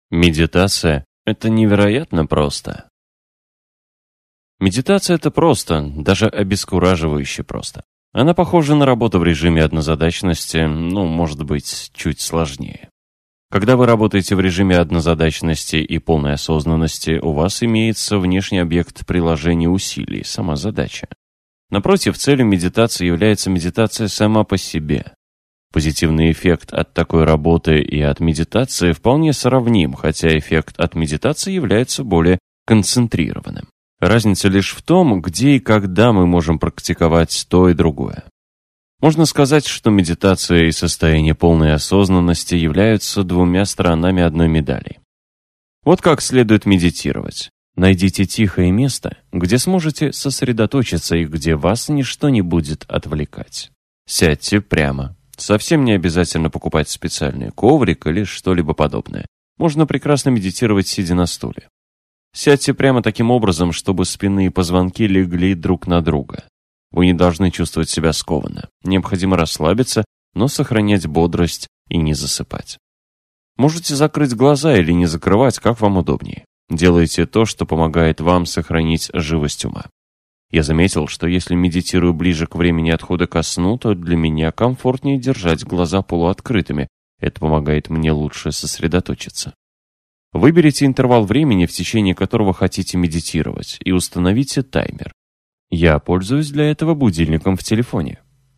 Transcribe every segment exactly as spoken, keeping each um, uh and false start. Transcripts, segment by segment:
Медитация – это невероятно просто. Медитация – это просто, даже обескураживающе просто. Она похожа на работу в режиме однозадачности, ну, может быть, чуть сложнее. Когда вы работаете в режиме однозадачности и полной осознанности, у вас имеется внешний объект приложения усилий, сама задача. Напротив, целью медитации является медитация сама по себе. Позитивный эффект от такой работы и от медитации вполне сравним, хотя эффект от медитации является более концентрированным. Разница лишь в том, где и когда мы можем практиковать то и другое. Можно сказать, что медитация и состояние полной осознанности являются двумя сторонами одной медали. Вот как следует медитировать. Найдите тихое место, где сможете сосредоточиться и где вас ничто не будет отвлекать. Сядьте прямо. Совсем не обязательно покупать специальный коврик или что-либо подобное. Можно прекрасно медитировать, сидя на стуле. Сядьте прямо таким образом, чтобы спины и позвонки легли друг на друга. Вы не должны чувствовать себя скованно. Необходимо расслабиться, но сохранять бодрость и не засыпать. Можете закрыть глаза или не закрывать, как вам удобнее. Делайте то, что помогает вам сохранить живость ума. Я заметил, что если медитирую ближе к времени отхода ко сну, то для меня комфортнее держать глаза полуоткрытыми. Это помогает мне лучше сосредоточиться. Выберите интервал времени, в течение которого хотите медитировать, и установите таймер. Я пользуюсь для этого будильником в телефоне.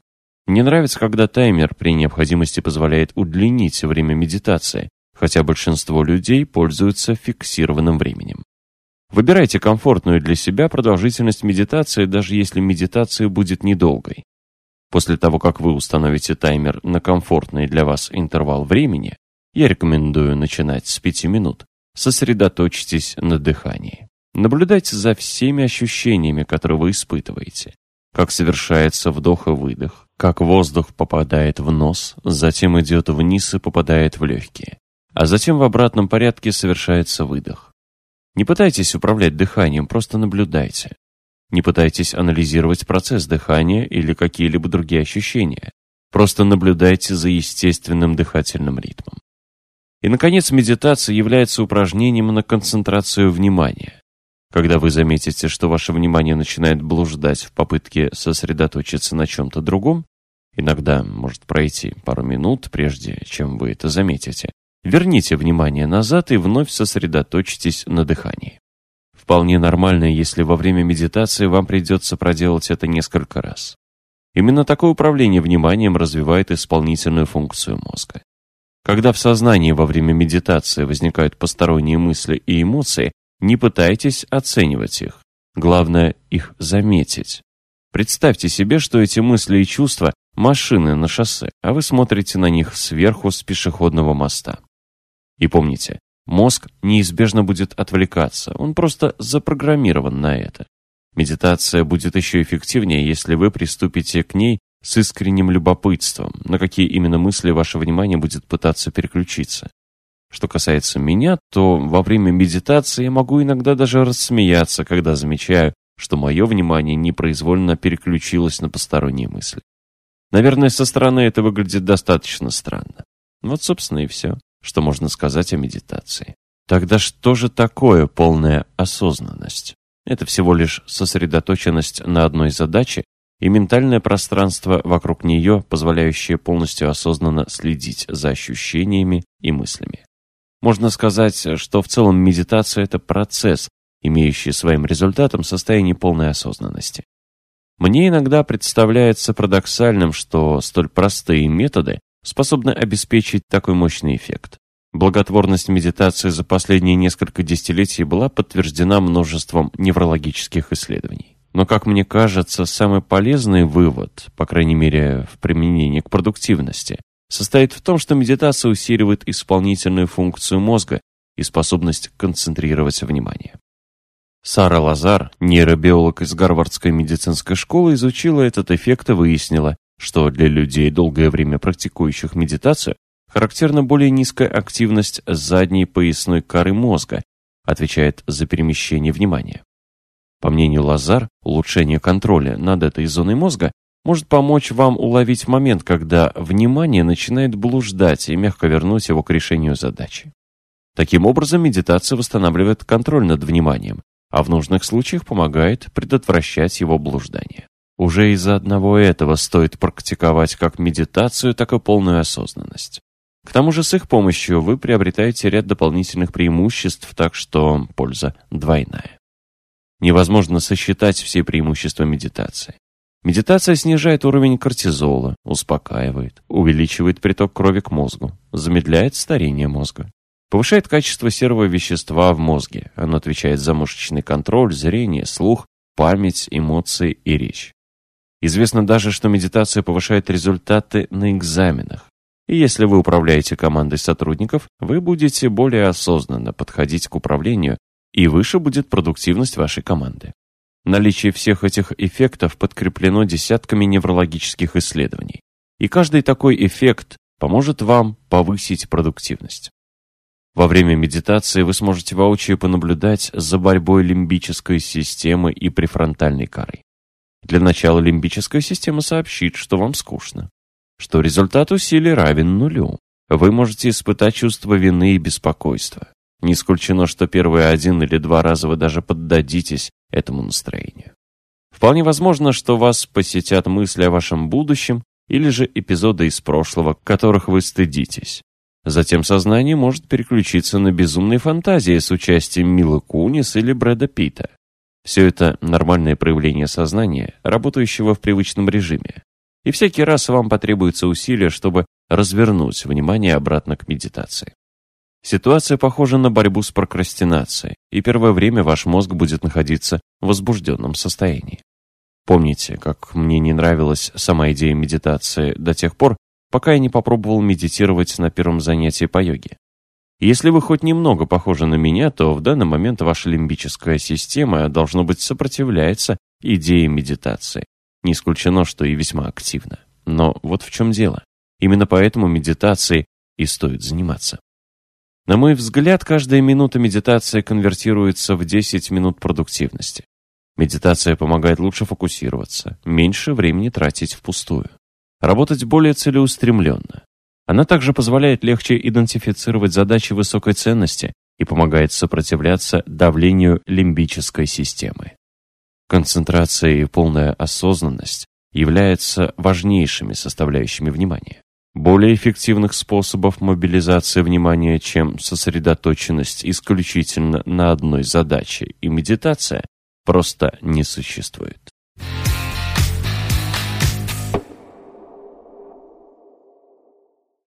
Мне нравится, когда таймер при необходимости позволяет удлинить время медитации, хотя большинство людей пользуются фиксированным временем. Выбирайте комфортную для себя продолжительность медитации, даже если медитация будет недолгой. После того, как вы установите таймер на комфортный для вас интервал времени, я рекомендую начинать с пяти минут. Сосредоточьтесь на дыхании. Наблюдайте за всеми ощущениями, которые вы испытываете. Как совершается вдох и выдох, как воздух попадает в нос, затем идет вниз и попадает в легкие. А затем в обратном порядке совершается выдох. Не пытайтесь управлять дыханием, просто наблюдайте. Не пытайтесь анализировать процесс дыхания или какие-либо другие ощущения. Просто наблюдайте за естественным дыхательным ритмом. И, наконец, медитация является упражнением на концентрацию внимания. Когда вы заметите, что ваше внимание начинает блуждать в попытке сосредоточиться на чем-то другом, иногда может пройти пару минут, прежде чем вы это заметите, верните внимание назад и вновь сосредоточьтесь на дыхании. Вполне нормально, если во время медитации вам придется проделать это несколько раз. Именно такое управление вниманием развивает исполнительную функцию мозга. Когда в сознании во время медитации возникают посторонние мысли и эмоции, не пытайтесь оценивать их. Главное их заметить. Представьте себе, что эти мысли и чувства – машины на шоссе, а вы смотрите на них сверху с пешеходного моста. И помните, мозг неизбежно будет отвлекаться, он просто запрограммирован на это. Медитация будет еще эффективнее, если вы приступите к ней с искренним любопытством, на какие именно мысли ваше внимание будет пытаться переключиться. Что касается меня, то во время медитации я могу иногда даже рассмеяться, когда замечаю, что мое внимание непроизвольно переключилось на посторонние мысли. Наверное, со стороны это выглядит достаточно странно. Вот, собственно, и все, что можно сказать о медитации. Тогда что же такое полная осознанность? Это всего лишь сосредоточенность на одной задаче и ментальное пространство вокруг нее, позволяющее полностью осознанно следить за ощущениями и мыслями. Можно сказать, что в целом медитация – это процесс, имеющий своим результатом состояние полной осознанности. Мне иногда представляется парадоксальным, что столь простые методы способны обеспечить такой мощный эффект. Благотворность медитации за последние несколько десятилетий была подтверждена множеством неврологических исследований. Но, как мне кажется, самый полезный вывод, по крайней мере в применении к продуктивности, состоит в том, что медитация усиливает исполнительную функцию мозга и способность концентрировать внимание. Сара Лазар, нейробиолог из Гарвардской медицинской школы, изучила этот эффект и выяснила, что для людей, долгое время практикующих медитацию, характерна более низкая активность задней поясной коры мозга, отвечает за перемещение внимания. По мнению Лазар, улучшение контроля над этой зоной мозга может помочь вам уловить момент, когда внимание начинает блуждать и мягко вернуть его к решению задачи. Таким образом, медитация восстанавливает контроль над вниманием, а в нужных случаях помогает предотвращать его блуждание. Уже из-за одного этого стоит практиковать как медитацию, так и полную осознанность. К тому же с их помощью вы приобретаете ряд дополнительных преимуществ, так что польза двойная. Невозможно сосчитать все преимущества медитации. Медитация снижает уровень кортизола, успокаивает, увеличивает приток крови к мозгу, замедляет старение мозга, повышает качество серого вещества в мозге. Оно отвечает за мышечный контроль, зрение, слух, память, эмоции и речь. Известно даже, что медитация повышает результаты на экзаменах. И если вы управляете командой сотрудников, вы будете более осознанно подходить к управлению, и выше будет продуктивность вашей команды. Наличие всех этих эффектов подкреплено десятками неврологических исследований. И каждый такой эффект поможет вам повысить продуктивность. Во время медитации вы сможете воочию понаблюдать за борьбой лимбической системы и префронтальной коры. Для начала лимбическая система сообщит, что вам скучно, что результат усилий равен нулю. Вы можете испытать чувство вины и беспокойства. Не исключено, что первые один или два раза вы даже поддадитесь этому настроению. Вполне возможно, что вас посетят мысли о вашем будущем или же эпизоды из прошлого, которых вы стыдитесь. Затем сознание может переключиться на безумные фантазии с участием Милы Кунис или Брэда Питта. Все это нормальное проявление сознания, работающего в привычном режиме. И всякий раз вам потребуется усилие, чтобы развернуть внимание обратно к медитации. Ситуация похожа на борьбу с прокрастинацией, и первое время ваш мозг будет находиться в возбужденном состоянии. Помните, как мне не нравилась сама идея медитации до тех пор, пока я не попробовал медитировать на первом занятии по йоге. Если вы хоть немного похожи на меня, то в данный момент ваша лимбическая система, должно быть, сопротивляется идее медитации. Не исключено, что и весьма активно. Но вот в чем дело. Именно поэтому медитацией и стоит заниматься. На мой взгляд, каждая минута медитации конвертируется в десять минут продуктивности. Медитация помогает лучше фокусироваться, меньше времени тратить впустую, работать более целеустремленно. Она также позволяет легче идентифицировать задачи высокой ценности и помогает сопротивляться давлению лимбической системы. Концентрация и полная осознанность являются важнейшими составляющими внимания. Более эффективных способов мобилизации внимания, чем сосредоточенность исключительно на одной задаче и медитация, просто не существует.